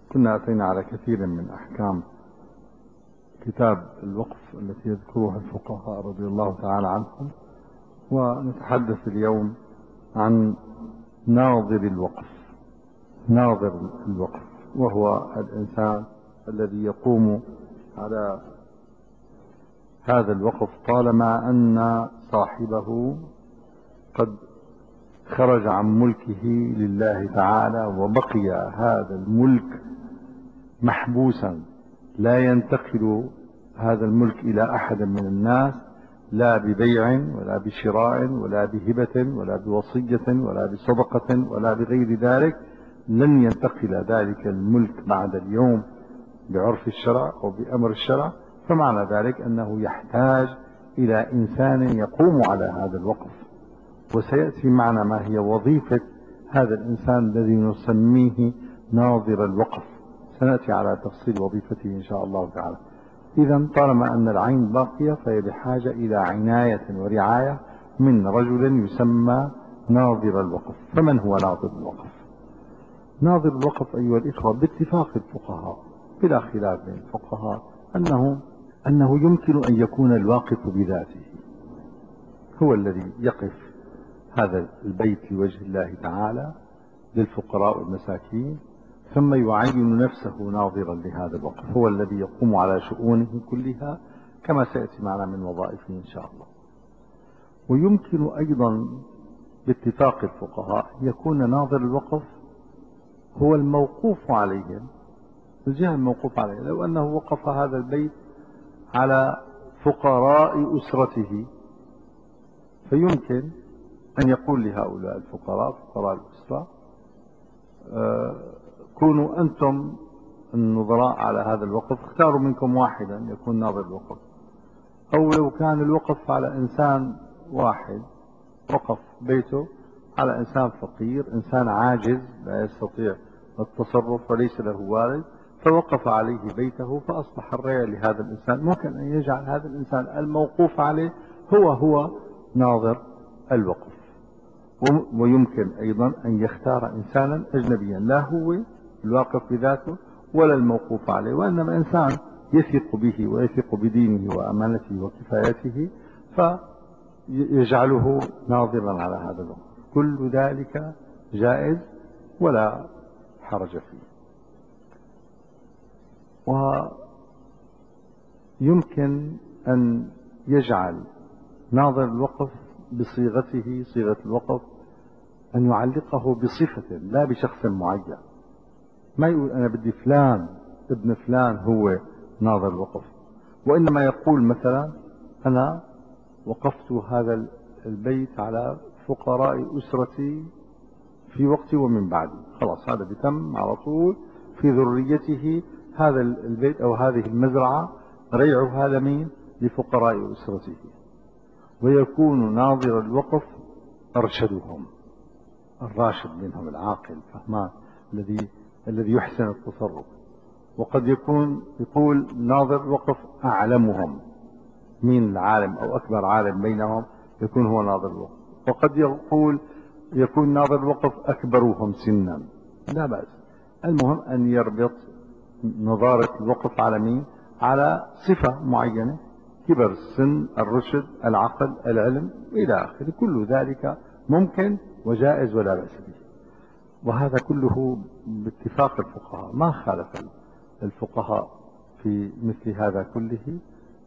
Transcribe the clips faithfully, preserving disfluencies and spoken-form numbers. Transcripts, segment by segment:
كنا أتينا على كثير من أحكام كتاب الوقف التي يذكرها الفقهاء رضي الله تعالى عنهم، ونتحدث اليوم عن ناظر الوقف. ناظر الوقف وهو الإنسان الذي يقوم على هذا الوقف طالما أن صاحبه قد خرج عن ملكه لله تعالى، وبقي هذا الملك محبوسا لا ينتقل هذا الملك إلى أحد من الناس، لا ببيع ولا بشراء ولا بهبة ولا بوصية ولا بصدقة ولا بغير ذلك. لن ينتقل ذلك الملك بعد اليوم بعرف الشرع أو بأمر الشرع، فمعنى ذلك أنه يحتاج إلى إنسان يقوم على هذا الوقف. وسيأتي معنا ما هي وظيفة هذا الإنسان الذي نسميه ناظر الوقف، سنأتي على تفصيل وظيفته إن شاء الله تعالى. إذا طالما أن العين باقية فهي بحاجة إلى عناية ورعاية من رجل يسمى ناظر الوقف. فمن هو ناظر الوقف؟ ناظر الوقف أيها الإخوة باتفاق الفقهاء بلا خلاف بين الفقهاء أنه أنه يمكن أن يكون الواقف بذاته هو الذي يقف هذا البيت لوجه الله تعالى للفقراء والمساكين، ثم يعين نفسه ناظرا لهذا الوقف، هو الذي يقوم على شؤونه كلها كما سيأتي معنا من وظائفه إن شاء الله. ويمكن أيضا باتفاق الفقهاء يكون ناظر الوقف هو الموقوف عليهم، الجهة الموقوف عليه. لو أنه وقف هذا البيت على فقراء أسرته فيمكن أن يقول لهؤلاء الفقراء فقراء الأسرة آه كونوا أنتم النظراء على هذا الوقف، اختاروا منكم واحدا يكون ناظر الوقف. أو لو كان الوقف على إنسان واحد وقف بيته على إنسان فقير، إنسان عاجز لا يستطيع التصرف وليس له والد، فوقف عليه بيته فأصبح الرعي لهذا الإنسان، ممكن أن يجعل هذا الإنسان الموقوف عليه هو هو ناظر الوقف. ويمكن أيضا أن يختار إنسانا أجنبيا لا هو الواقف بذاته ولا الموقوف عليه، وإنما إنسان يثق به ويثق بدينه وأمانته وكفايته فيجعله ناظرا على هذا الوقف. كل ذلك جائز ولا حرج فيه. ويمكن أن يجعل ناظر الوقف بصيغته صيغة الوقف أن يعلقه بصفة لا بشخص معين، ما يقول أنا بدي فلان ابن فلان هو ناظر الوقف، وإنما يقول مثلا أنا وقفت هذا البيت على فقراء أسرتي في وقتي ومن بعدي، خلاص هذا بتم على طول في ذريته هذا البيت أو هذه المزرعة ريعها لمين؟ لفقراء أسرته. ويكون ناظر الوقف أرشدهم، الراشد منهم العاقل فهمان الذي الذي يحسن التصرف. وقد يكون يقول ناظر الوقف أعلمهم، مين العالم أو أكبر عالم بينهم يكون هو ناظر الوقف. وقد يقول يكون ناظر الوقف أكبرهم سنا، لا بأس. المهم أن يربط نظارة الوقف على مين؟ على صفة معينة، كبر السن، الرشد، العقل، العلم إلى آخره. كل ذلك ممكن وجائز ولا بأس به، وهذا كله باتفاق الفقهاء، ما خالف الفقهاء في مثل هذا كله.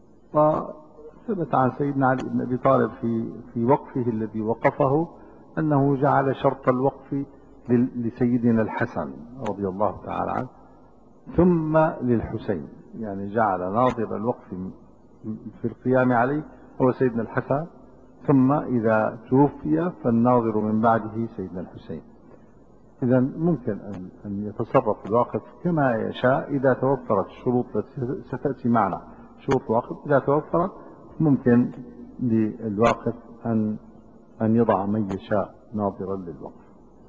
وثبت عن سيدنا علي بن أبي طالب في في وقفه الذي وقفه أنه جعل شرط الوقف لسيدنا الحسن رضي الله تعالى عنه ثم للحسين، يعني جعل ناظر الوقف في القيام عليه هو سيدنا الحسن، ثم إذا توفي فالناظر من بعده سيدنا الحسين. إذا ممكن أن يتصرف الواقف كما يشاء إذا توفرت الشروط التي ستأتي معنا. شروط الواقف إذا توفرت ممكن للواقف أن أن يضع من يشاء ناظرا للوقف.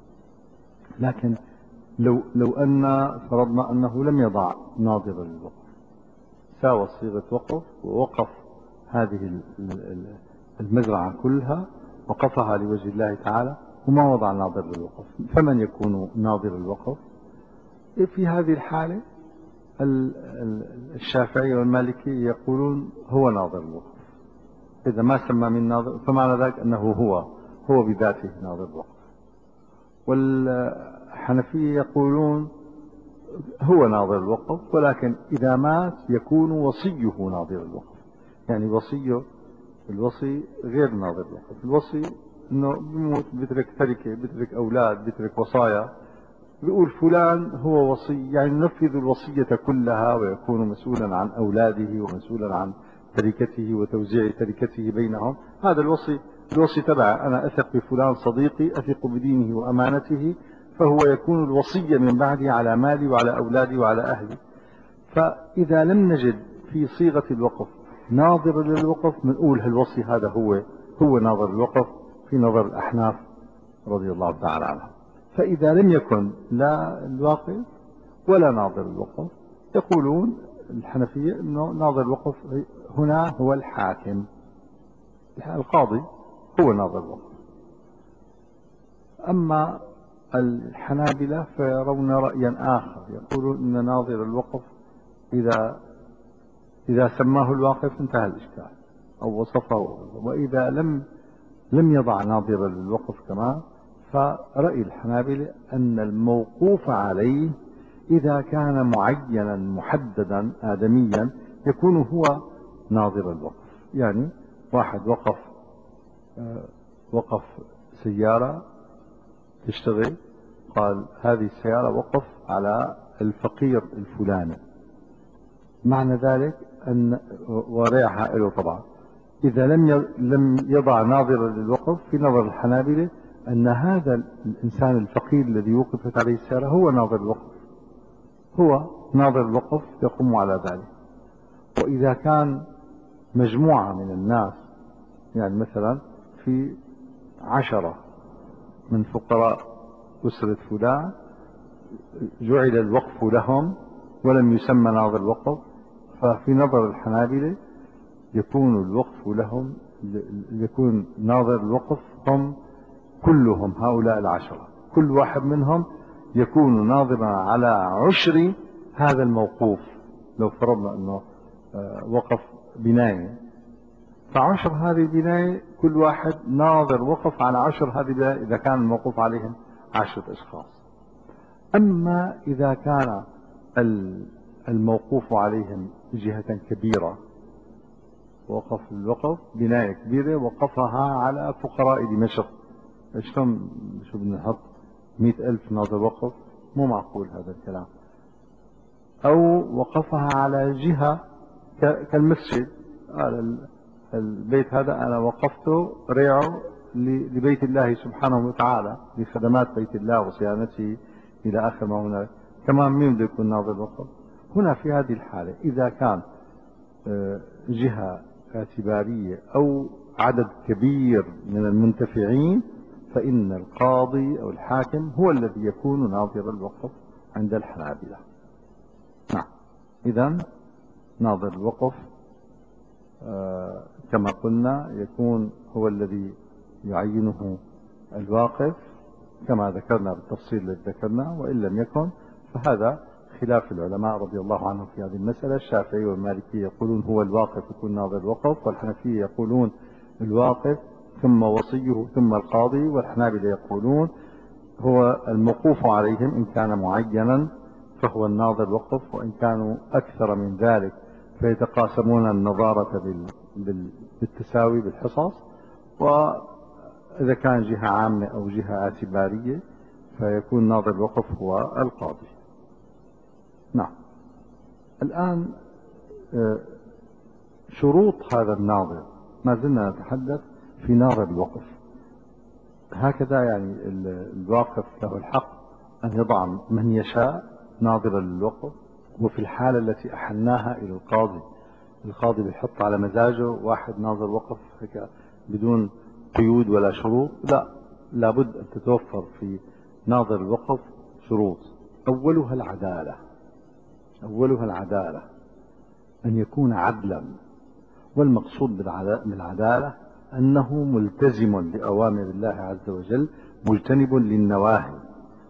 لكن لو لو أن فرضنا أنه لم يضع ناظرا للوقف، ساوى صيغة وقف ووقف هذه المزرعة كلها وقفها لوجه الله تعالى وما وضع ناظر للوقف، فمن يكون ناظر الوقف؟ في هذه الحالة الشافعي والمالكي يقولون هو ناظر الوقف. إذا ما سمى من ناظر فمعنى ذلك أنه هو هو بذاته ناظر الوقف. والحنفية يقولون هو ناظر الوقف، ولكن إذا مات يكون وصيه ناظر الوقف. يعني وصيه، الوصي غير ناظر الوقف. الوصي انه بيموت بيترك تركه، بيترك اولاد، بيترك وصايا، بيقول فلان هو وصي، يعني ينفذ الوصية كلها ويكون مسؤولا عن اولاده ومسؤولا عن تركته وتوزيع تركته بينهم. هذا الوصي، الوصي تبع انا اثق بفلان صديقي، اثق بدينه وامانته، فهو يكون الوصي من بعده على مالي وعلى اولادي وعلى اهلي. فاذا لم نجد في صيغة الوقف ناظر للوقف بنقول هالوصي هذا هو هو ناظر الوقف في نظر الأحناف رضي الله تعالى عنهم. فإذا لم يكن لا الواقف ولا ناظر الوقف، يقولون الحنفية أنه ناظر الوقف هنا هو الحاكم، القاضي هو ناظر الوقف. أما الحنابلة فيرون رأيا آخر، يقولون أن ناظر الوقف إذا إذا سماه الواقف انتهى الإشكال أو وصفه، وإذا لم لم يضع ناظرا للوقف كمان، فرأي الحنابلة أن الموقوف عليه إذا كان معينا محددا آدميا يكون هو ناظر الوقف. يعني واحد وقف وقف سيارة تشتغل، قال هذه السيارة وقف على الفقير الفلاني، معنى ذلك أن وريعها له طبعا. إذا لم لم يضع ناظرا للوقف في نظر الحنابلة أن هذا الإنسان الفقير الذي وقفت عليه السيارة هو ناظر الوقف، هو ناظر الوقف يقوم على ذلك. وإذا كان مجموعة من الناس، يعني مثلا في عشرة من فقراء أسرة فلان جعل الوقف لهم ولم يسمى ناظر الوقف، ففي نظر الحنابلة يكون الوقف لهم، يكون ناظر الوقف هم كلهم هؤلاء العشرة، كل واحد منهم يكون ناظرا على عشر هذا الموقوف. لو فرضنا أنه وقف بناية، فعشر هذه البناية كل واحد ناظر وقف على عشر هذه البناية إذا كان الموقوف عليهم عشرة أشخاص. أما إذا كان الموقوف عليهم جهة كبيرة، وقف الوقف بناية كبيرة وقفها على فقراء دمشق، شلون شو بدنا نحط مئة ألف ناظر وقف؟ مو معقول هذا الكلام. أو وقفها على جهة كالمسجد، قال البيت هذا أنا وقفته ريعه لبيت الله سبحانه وتعالى، لخدمات بيت الله وصيانته إلى آخر ما هناك، كمان مين بده يكون ناظر وقف؟ هنا في هذه الحالة إذا كان جهة اعتبارية أو عدد كبير من المنتفعين، فإن القاضي أو الحاكم هو الذي يكون ناظر الوقف عند الحنابلة. نعم، إذن ناظر الوقف آه كما قلنا يكون هو الذي يعينه الواقف كما ذكرنا بالتفصيل الذي ذكرنا، وإن لم يكن فهذا خلاف العلماء رضي الله عنهم في هذه المسألة. الشافعي والمالكي يقولون هو الواقف يكون ناظر الوقف، والحنفية يقولون الواقف ثم وصيه ثم القاضي، والحنابلة يقولون هو الموقوف عليهم إن كان معينا فهو الناظر الوقف، وإن كانوا أكثر من ذلك فيتقاسمون النظارة بالتساوي بالحصص، وإذا كان جهة عامة أو جهة اعتبارية فيكون ناظر الوقف هو القاضي. نعم، الآن شروط هذا الناظر، ما زلنا نتحدث في ناظر الوقف. هكذا يعني الواقف له الحق أن يضع من يشاء ناظرا للوقف، وفي الحالة التي أحلناها إلى القاضي، القاضي بيحط على مزاجه واحد ناظر وقف هيك بدون قيود ولا شروط، لا، لابد أن تتوفر في ناظر الوقف شروط. أولها العدالة، أولها العدالة أن يكون عدلا، والمقصود بالعدالة أنه ملتزم بأوامر الله عز وجل مجتنب للنواهي،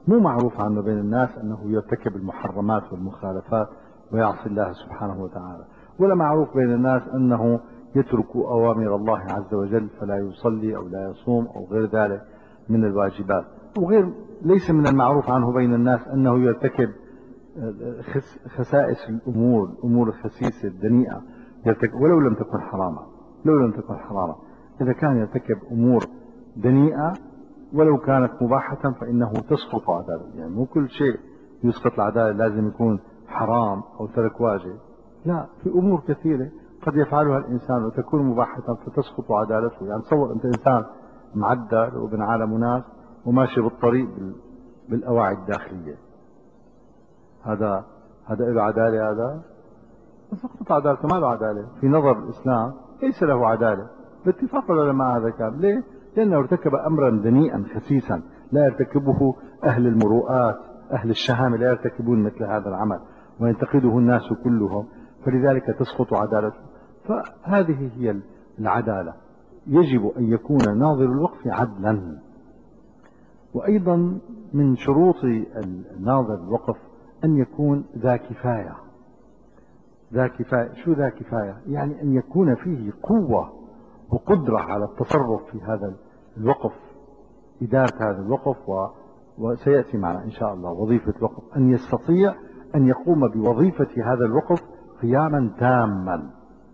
مو معروف عنه بين الناس أنه يرتكب المحرمات والمخالفات ويعصي الله سبحانه وتعالى، ولا معروف بين الناس أنه يترك أوامر الله عز وجل فلا يصلي أو لا يصوم أو غير ذلك من الواجبات، وغير ليس من المعروف عنه بين الناس أنه يرتكب خسائس الأمور، الأمور الخسيسة الدنيئة يرتكب ولو لم تكن حراما، لو لم تكن حراما إذا كان يرتكب أمور دنيئة ولو كانت مباحة فإنه تسقط عدالته. يعني مو كل شيء يسقط العدالة لازم يكون حرام أو ترك واجب، لا، في أمور كثيرة قد يفعلها الإنسان وتكون مباحة فتسقط عدالته. يعني تصور أنت إنسان معدل وابن عالم ناس وماشي بالطريق بالأواعي الداخلية، هذا هذا له عدالة؟ هذا تسقط عدالته، ما له عدالة في نظر الإسلام، ليس له عدالة باتفاق العلماء. هذا كان ليه؟ لأنه ارتكب أمرا دنيئا خسيسا لا يرتكبه أهل المروءات، أهل الشهامة لا يرتكبون مثل هذا العمل وينتقده الناس كلهم، فلذلك تسقط عدالته. فهذه هي العدالة، يجب أن يكون ناظر الوقف عدلا. وأيضا من شروط ناظر الوقف أن يكون ذا كفاية. ذا كفاية، شو ذا كفاية؟ يعني أن يكون فيه قوة وقدرة على التصرف في هذا الوقف، إدارة هذا الوقف، و... وسيأتي معنا إن شاء الله وظيفة الوقف، أن يستطيع أن يقوم بوظيفة هذا الوقف قياما تاما.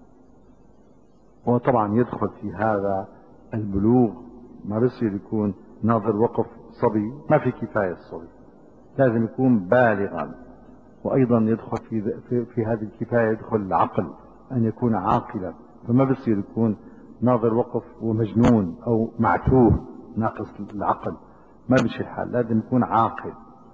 وطبعا يدخل في هذا البلوغ، ما بصير يكون ناظر وقف صبي، ما في كفاية الصبي، لازم يكون بالغا. وأيضا يدخل في, في, في هذه الكفاية يدخل العقل، أن يكون عاقلا، فما بصير يكون ناظر وقف ومجنون أو معتوه ناقص العقل، ما بشي الحال، لازم يكون عاقل.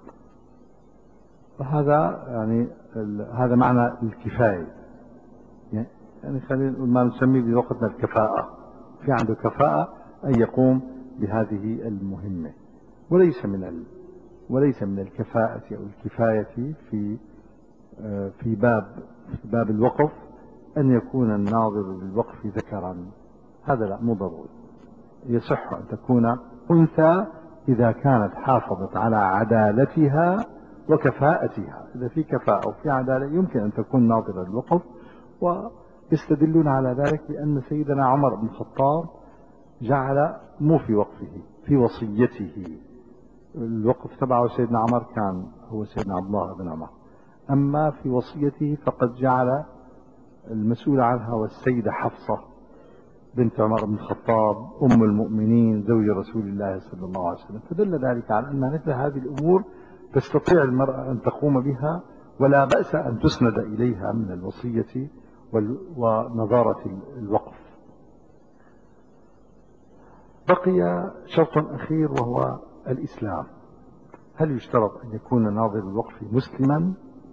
وهذا يعني هذا معنى الكفاية. يعني خلينا نقول ما نسميه بوقتنا الكفاءة، في عنده كفاءة أن يقوم بهذه المهمة. وليس من ال... وليس من الكفاءة أو الكفاية في في باب في باب الوقف أن يكون الناظر للوقف ذكرا، هذا لا، مو ضروري. يصح أن تكون أنثى إذا كانت حافظت على عدالتها وكفاءتها. إذا في كفاءة وفي عدالة يمكن أن تكون ناظرة للوقف. ويستدلون على ذلك بأن سيدنا عمر بن الخطاب جعل مو في وقفه، في وصيته، الوقف تبعه سيدنا عمر كان هو سيدنا عبد الله بن عمر، أما في وصيته فقد جعل المسؤول عنها والسيدة حفصة بنت عمر بن الخطاب أم المؤمنين زوج رسول الله صلى الله عليه وسلم. فدل ذلك على أن مثل هذه الأمور تستطيع المرأة أن تقوم بها ولا بأس أن تسند إليها من الوصية ونظارة الوقف. بقي شرط أخير وهو الإسلام. هل يشترط أن يكون ناظر الوقف مسلما؟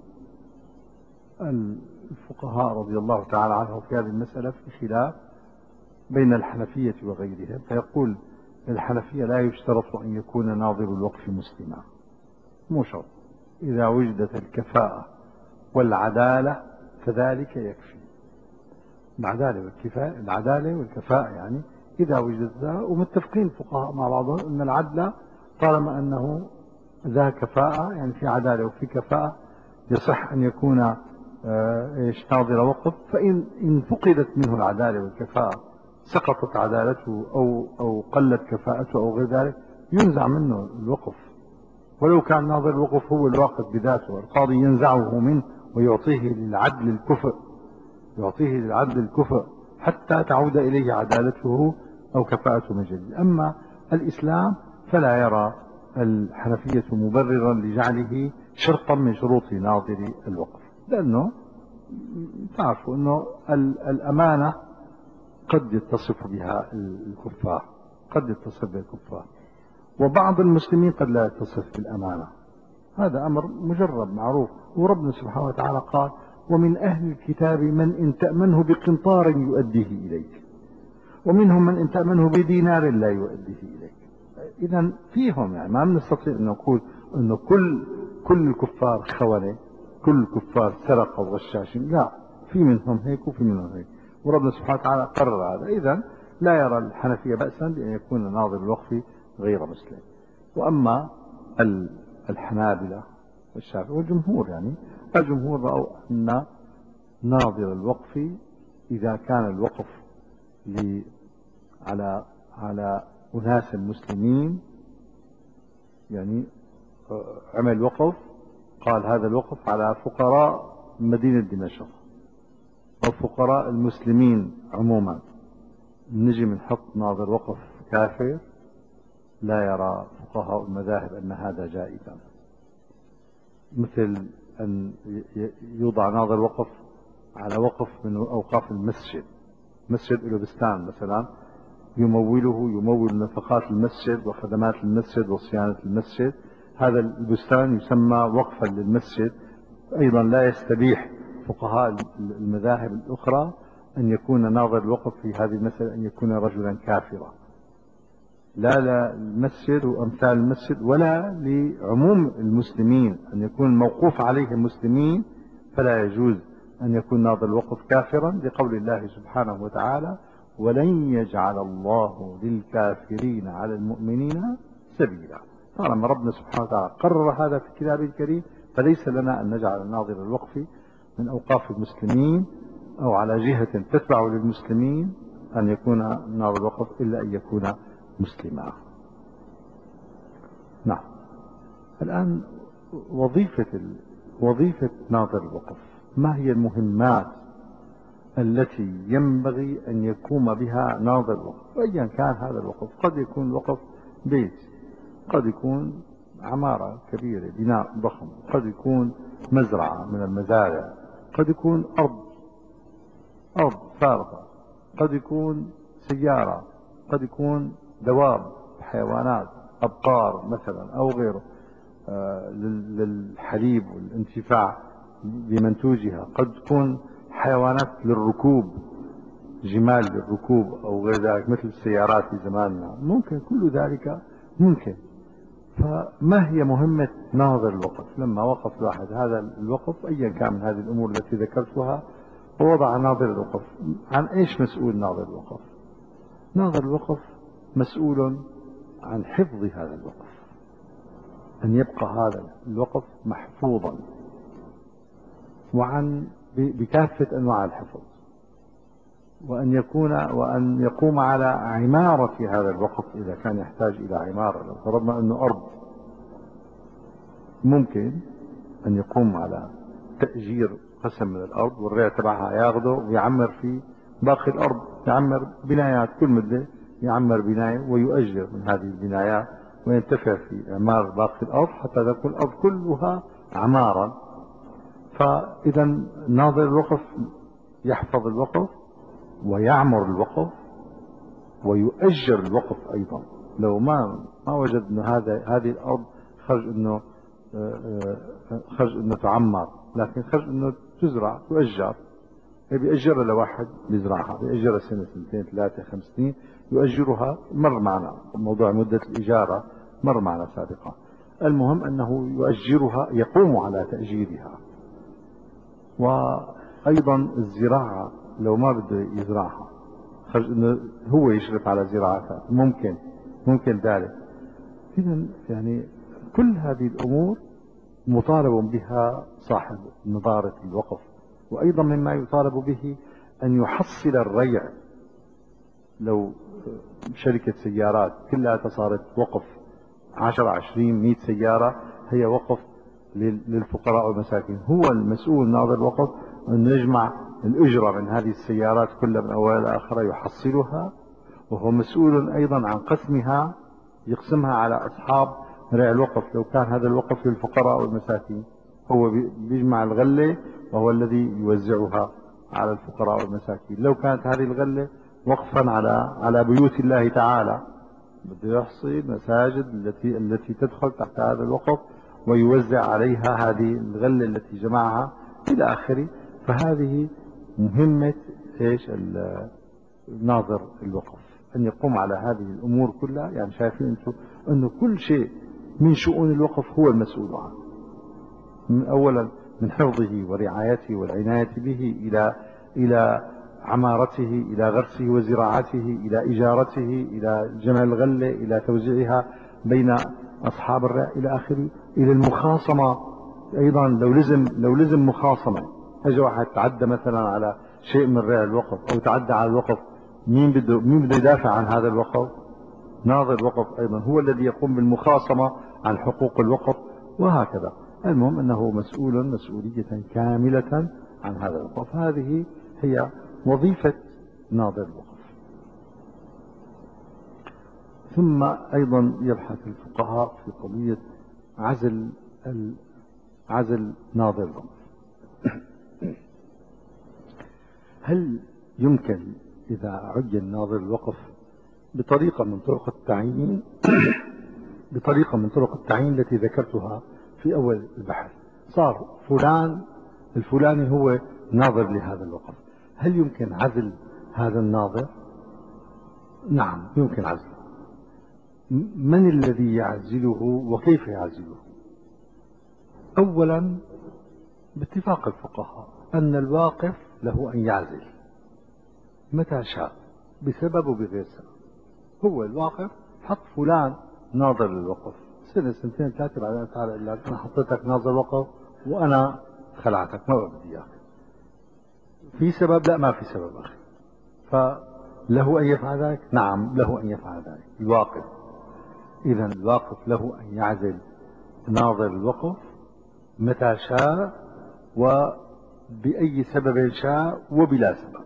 الفقهاء رضي الله تعالى عنهم في هذه المسألة في خلاف بين الحنفية وغيرهم، فيقول الحنفية لا يشترط أن يكون ناظر الوقف مسلما، مو شرط، إذا وجدت الكفاءة والعدالة فذلك يكفي. العدالة والكفاءة، العدالة والكفاءة يعني إذا وجدتها، ومتفقين الفقهاء مع بعضهم أن العدل طالما أنه ذا كفاءة، يعني في عدالة وفي كفاءة، يصح أن يكون ايش ناظر وقف. فإن إن فقدت منه العدالة والكفاءة، سقطت عدالته أو أو قلت كفاءته أو غير ذلك، ينزع منه الوقف، ولو كان ناظر الوقف هو الواقف بذاته، القاضي ينزعه منه ويعطيه للعدل الكفء، يعطيه للعدل الكفء حتى تعود إليه عدالته أو كفاءته من جديد. أما الإسلام فلا يرى الحنفية مبررا لجعله شرطا من شروط ناظر الوقف، لأنه تعرفوا أنه الأمانة قد يتصف بها الكفار، قد يتصف بها الكفار، وبعض المسلمين قد لا يتصف بالأمانة، هذا أمر مجرب معروف. وربنا سبحانه وتعالى قال ومن أهل الكتاب من إن تأمنه بقنطار يؤديه إليك ومنهم من إن تأمنه بدينار لا يؤديه إليك. إذا فيهم، يعني ما نستطيع أن نقول أنه كل كل الكفار خونة، كل الكفار سرقوا وغشاشين، لا، في منهم هيك وفي منهم هيك، وربنا سبحانه وتعالى قرر هذا. إذا لا يرى الحنفية بأسا بأن يكون ناظر الوقف غير مسلم. وأما الحنابلة والشافعي والجمهور، يعني الجمهور رأوا أن ناظر الوقف إذا كان الوقف على على أناس مسلمين، يعني عمل وقف، قال هذا الوقف على فقراء مدينة دمشق أو فقراء المسلمين عموما، نجي بنحط ناظر وقف كافر، لا يرى فقهاء المذاهب أن هذا جائزا. مثل أن يوضع ناظر وقف على وقف من أوقاف المسجد، مسجد له بستان مثلا، يموله يمول نفقات المسجد وخدمات المسجد وصيانة المسجد، هذا البستان يسمى وقفا للمسجد. أيضا لا يستبيح فقهاء المذاهب الأخرى أن يكون ناظر الوقف في هذه المسألة أن يكون رجلا كافرا، لا للمسجد وأمثال المسجد ولا لعموم المسلمين، أن يكون موقوف عليه المسلمين فلا يجوز أن يكون ناظر الوقف كافرا، لقول الله سبحانه وتعالى: ولن يجعل الله للكافرين على المؤمنين سبيلا. طالما ربنا سبحانه وتعالى قرر هذا في كتابه الكريم، فليس لنا أن نجعل ناظر الوقف من أوقاف المسلمين أو على جهة تتبع للمسلمين أن يكون ناظر الوقف إلا أن يكون مسلما. نعم. الآن وظيفة وظيفة ناظر الوقف، ما هي المهمات التي ينبغي أن يقوم بها ناظر الوقف؟ أيا كان هذا الوقف، قد يكون الوقف بيت، قد يكون عمارة كبيرة بناء ضخم، قد يكون مزرعة من المزارع، قد يكون أرض أرض فارغة، قد يكون سيارة، قد يكون دواب حيوانات أبقار مثلا أو غيره آه للحليب والانتفاع بمنتوجها، قد تكون حيوانات للركوب، جمال للركوب أو غير ذلك مثل السيارات في زماننا، ممكن كل ذلك ممكن. فما هي مهمة ناظر الوقف؟ لما وقف الواحد هذا الوقف أيا كان من هذه الأمور التي ذكرتها ووضع ناظر الوقف، عن إيش مسؤول ناظر الوقف؟ ناظر الوقف مسؤول عن حفظ هذا الوقف، أن يبقى هذا الوقف محفوظا، وعن بكافة أنواع الحفظ، وأن يكون وأن يقوم على عمارة هذا الوقف إذا كان يحتاج إلى عمارة. لو فرضنا أنه أرض، ممكن أن يقوم على تأجير قسم من الأرض والريع تبعها ياخده ويعمر في باقي الأرض، يعمر بنايات كل مدة، يعمر بناية ويؤجر من هذه البنايات وينتفع في إعمار باقي الأرض حتى تكون الأرض كلها عمارا. فإذا ناظر الوقف يحفظ الوقف ويعمر الوقف ويؤجر الوقف أيضا. لو ما ما وجد أن هذا هذه الأرض خرج أنه خرج أنه تعمر، لكن خرج أنه تزرع تؤجر، بيأجرها لواحد بيزرعها، بيأجرها سنة سنتين ثلاثة خمس سنين، يؤجرها. مر معنا موضوع مدة الإجارة، مر معنا سابقا. المهم أنه يؤجرها، يقوم على تأجيرها. وأيضا الزراعة لو ما بده يزرعها، خرج أنه هو يشرف على زراعتها، ممكن ممكن ذلك. إذن يعني كل هذه الأمور مطالب بها صاحب نظارة الوقف. وأيضا مما يطالب به أن يحصل الريع. لو شركة سيارات كلها صارت وقف عشر عشرين مئة سيارة، هي وقف للفقراء والمساكين، هو المسؤول ناظر الوقف أن يجمع الأجرة من هذه السيارات كلها من أولها لآخرها يحصلها، وهو مسؤول أيضا عن قسمها، يقسمها على أصحاب ريع الوقف. لو كان هذا الوقف للفقراء والمساكين، هو بيجمع الغلة وهو الذي يوزعها على الفقراء والمساكين. لو كانت هذه الغلة وقفا على على بيوت الله تعالى، بده يحصي مساجد التي التي تدخل تحت هذا الوقف ويوزع عليها هذه الغلة التي جمعها إلى آخره. فهذه مهمة ايش ناظر الوقف، أن يقوم على هذه الأمور كلها. يعني شايفين أنتم أنه كل شيء من شؤون الوقف هو المسؤول عنه، من أولا من حفظه ورعايته والعناية به إلى إلى عمارته، إلى غرسه وزراعته، إلى إجارته، إلى جمع الغلة، إلى توزيعها بين أصحاب الرع إلى آخره. إلى المخاصمة أيضا. لو لزم لو لزم مخاصمة، اجى واحد تعدى مثلا على شيء من رأي الوقف أو تعدى على الوقف، مين بده مين بده يدافع عن هذا الوقف؟ ناظر الوقف أيضا هو الذي يقوم بالمخاصمة عن حقوق الوقف، وهكذا. المهم أنه مسؤول مسؤولية كاملة عن هذا الوقف. هذه هي وظيفة ناظر الوقف. ثم أيضا يبحث الفقهاء في قضية عزل عزل ناظر الوقف. هل يمكن إذا عين ناظر الوقف بطريقة من طرق التعيين بطريقة من طرق التعيين التي ذكرتها في أول البحث، صار فلان الفلاني هو ناظر لهذا الوقف، هل يمكن عزل هذا الناظر؟ نعم يمكن عزله. من الذي يعزله وكيف يعزله؟ أولا باتفاق الفقهاء أن الواقف له أن يعزل متى شاء بسبب وبغير سبب. هو الواقف حط فلان ناظر للوقف سنة سنتين ثلاثة، بعدين تعالى قال لك أنا حطيتك ناظر وقف وأنا خلعتك ما بدي إياك. في سبب؟ لا ما في سبب أخي. فله أن يفعل ذلك؟ نعم له أن يفعل ذلك الواقف. إذا الواقف له أن يعزل ناظر الوقف متى شاء وبأي سبب شاء وبلا سبب.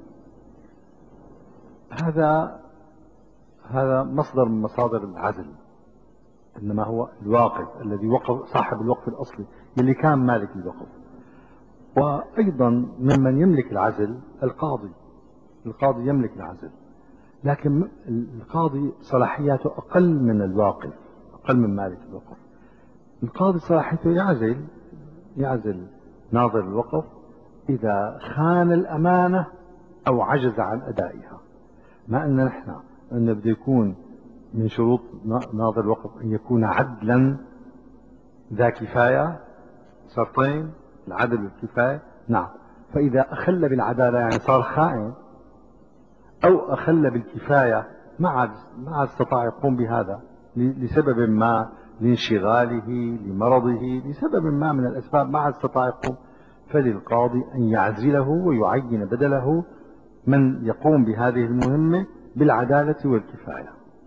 هذا هذا مصدر من مصادر العزل، إنما هو الواقف الذي وقف صاحب الوقف الأصلي اللي كان مالك الوقف. وأيضا ممن يملك العزل القاضي. القاضي يملك العزل، لكن القاضي صلاحياته أقل من الواقف، أقل من مالك الوقف. القاضي صلاحيته يعزل يعزل ناظر الوقف إذا خان الأمانة أو عجز عن أدائها. ما أن نحن أن بده يكون من شروط ناظر الوقف أن يكون عدلا ذا كفاية، شرطين العدل والكفاية. نعم، فإذا أخل بالعدالة يعني صار خائن، أو أخل بالكفاية ما عاد ما عاد استطاع يقوم بهذا لسبب ما، لانشغاله لمرضه لسبب ما من الأسباب ما عاد استطاع يقوم، فللقاضي أن يعزله ويعين بدله من يقوم بهذه المهمة بالعدالة والكفاية.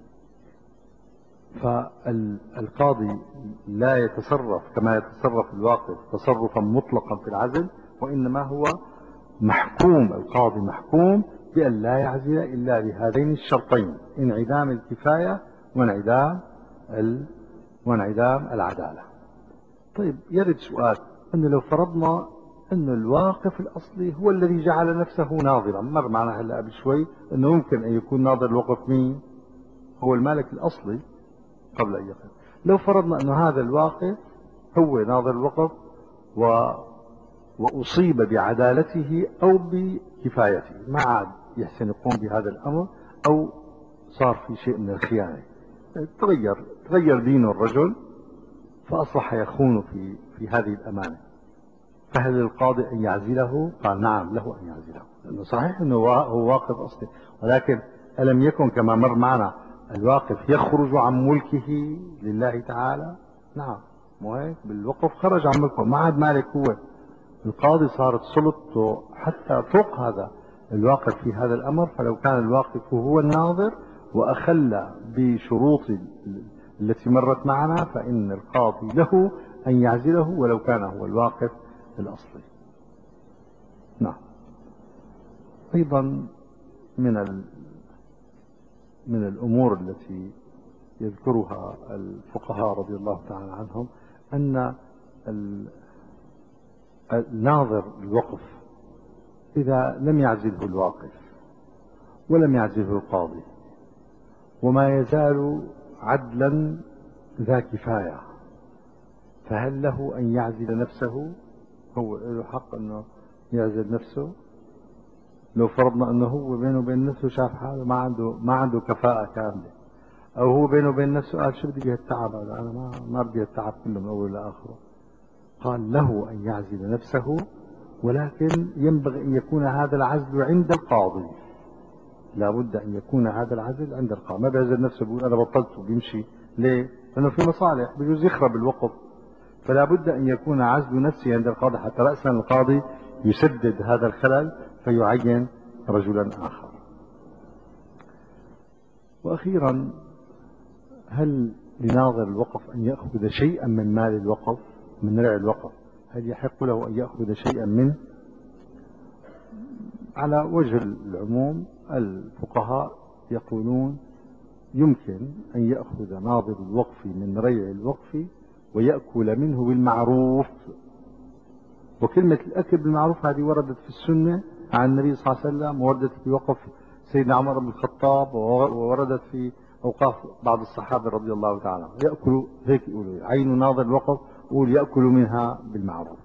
فالقاضي لا يتصرف كما يتصرف الواقف تصرفا مطلقا في العزل، وإنما هو محكوم، القاضي محكوم بأن لا يعزل إلا بهذين الشرطين: انعدام الكفاية وانعدام ال... وانعدام العدالة. طيب يرد سؤال، أنه لو فرضنا أن الواقف الأصلي هو الذي جعل نفسه ناظرا، مر معنا هلا قبل شوي أنه يمكن أن يكون ناظر الوقف مين؟ هو المالك الأصلي قبل أن يقف. لو فرضنا أن هذا الواقف هو ناظر الوقف و... وأصيب بعدالته أو بكفايته، ما عاد يحسن يقوم بهذا الأمر، أو صار في شيء من الخيانة، تغير تغير دين الرجل فأصبح يخون في في هذه الأمانة، فهل للقاضي أن يعزله؟ قال نعم له أن يعزله، لأنه صحيح أنه هو واقف أصلي، ولكن ألم يكن كما مر معنا الواقف يخرج عن ملكه لله تعالى؟ نعم، مو هيك؟ بالوقف خرج عن ملكه، ما عاد مالك هو. القاضي صارت سلطته حتى فوق هذا الواقف في هذا الأمر. فلو كان الواقف هو الناظر وأخل بشروط التي مرت معنا فإن القاضي له أن يعزله ولو كان هو الواقف الأصلي. نعم. أيضا من من الأمور التي يذكرها الفقهاء رضي الله تعالى عنهم أن الناظر الوقف إذا لم يعزله الواقف ولم يعزله القاضي وما يزال عدلا ذا كفاية، فهل له أن يعزل نفسه؟ هو له حق أنه يعزل نفسه؟ لو فرضنا أنه هو بينه وبين نفسه شاف حاله ما عنده ما عنده كفاءة كاملة، أو هو بينه وبين نفسه قال شو بدي بهالتعب هذا، أنا ما ما بدي التعب كله من أول لآخره. قال له أن يعزل نفسه، ولكن ينبغي أن يكون هذا العزل عند القاضي. لا بد أن يكون هذا العزل عند القاضي، ما بيعزل نفسه بيقول أنا بطلت وبيمشي. ليه؟ لأنه في مصالح، بيجوز يخرب الوقف فلا بد أن يكون عزل نفسه عند القاضي حتى رأسا القاضي يسدد هذا الخلل فيعين رجلا آخر. وأخيرا، هل لناظر الوقف أن يأخذ شيئا من مال الوقف من رع الوقف؟ هل يحق له أن يأخذ شيئا منه؟ على وجه العموم الفقهاء يقولون يمكن أن يأخذ ناظر الوقف من ريع الوقف ويأكل منه بالمعروف. وكلمة الأكل بالمعروف هذه وردت في السنة عن النبي صلى الله عليه وسلم، ووردت في وقف سيدنا عمر بن الخطاب، ووردت في أوقاف بعض الصحابة رضي الله تعالى. يأكل هيك يقولوا عين ناظر الوقف يقول يأكل منها بالمعروف.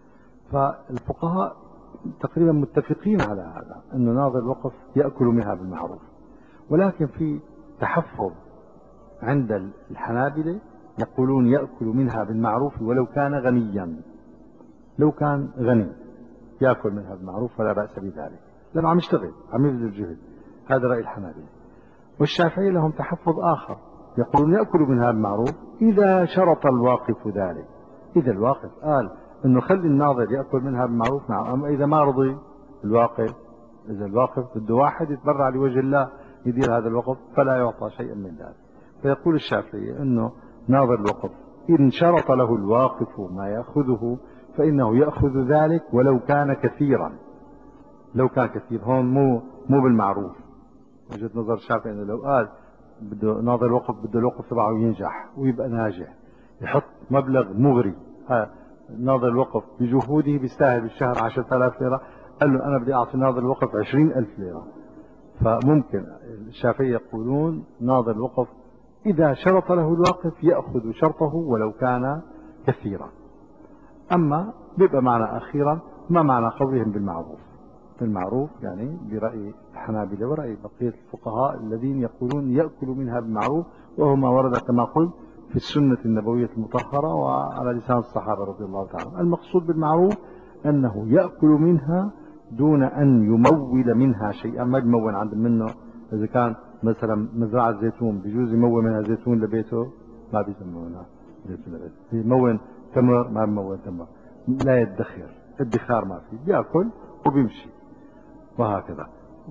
فالفقهاء تقريبا متفقين على هذا أن ناظر الوقف يأكل منها بالمعروف، ولكن في تحفظ عند الحنابلة يقولون يأكل منها بالمعروف ولو كان غنيا. لو كان غني يأكل منها بالمعروف فلا بأس بذلك، لأنه عم يشتغل عم يبذل جهد. هذا رأي الحنابلة. والشافعية لهم تحفظ آخر، يقولون يأكل منها بالمعروف إذا شرط الواقف ذلك. إذا الواقف قال إنه خلي الناظر يأكل منها بالمعروف نعم، أما إذا ما رضي الواقف، إذا الواقف بده واحد يتبرع لوجه الله يدير هذا الوقف فلا يعطى شيئا من ذلك. فيقول الشافعي إنه ناظر الوقف إن شرط له الواقف ما يأخذه فإنه يأخذ ذلك ولو كان كثيرا. لو كان كثير هون مو مو بالمعروف. وجهة نظر الشافعي إنه لو قال بده ناظر الوقف بده الوقف تبعه ينجح ويبقى ناجح يحط مبلغ مغري، ناظر الوقف بجهوده بيستاهل بالشهر عشرة آلاف ليرة، قال له أنا بدي أعطي ناظر الوقف عشرين ألف ليرة. فممكن الشافعي يقولون ناظر الوقف إذا شرط له الواقف يأخذ شرطه ولو كان كثيرا. أما بيبقى معنى أخيرا ما معنى قولهم بالمعروف؟ بالمعروف يعني برأي الحنابلة ورأي بقية الفقهاء الذين يقولون يأكل منها بالمعروف، وهو ما ورد كما قلت في السنة النبوية المطهرة وعلى لسان الصحابة رضي الله تعالى. المقصود بالمعروف أنه يأكل منها دون أن يمول منها شيئا. ما يمول عند منه إذا كان مثلا مزرعة زيتون بيجوز يمول منها زيتون لبيته، ما بيسمونها زيتون لبيته. يمول تمر، ما بيمول تمر. لا يدخر، ادخار ما فيه، بيأكل وبيمشي وهكذا.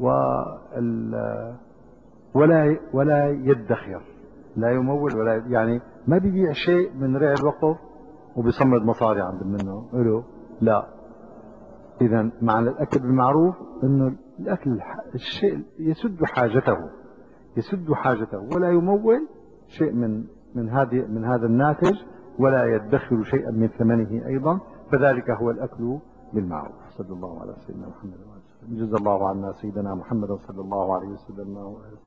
ولا ولا يدخر، لا يمول ولا يعني ما بيبيع شيء من ريع الوقف وبيصمد مصاري عند منه له، لا. إذا معنى الأكل بالمعروف إنه الأكل الشيء يسد حاجته، يسد حاجته ولا يمول شيء من من هذه من هذا الناتج، ولا يدخر شيئا من ثمنه أيضا، فذلك هو الأكل بالمعروف. صلى الله على سيدنا محمد وعلى آله وسلم. جزا الله عنا سيدنا محمد صلى الله عليه وسلم.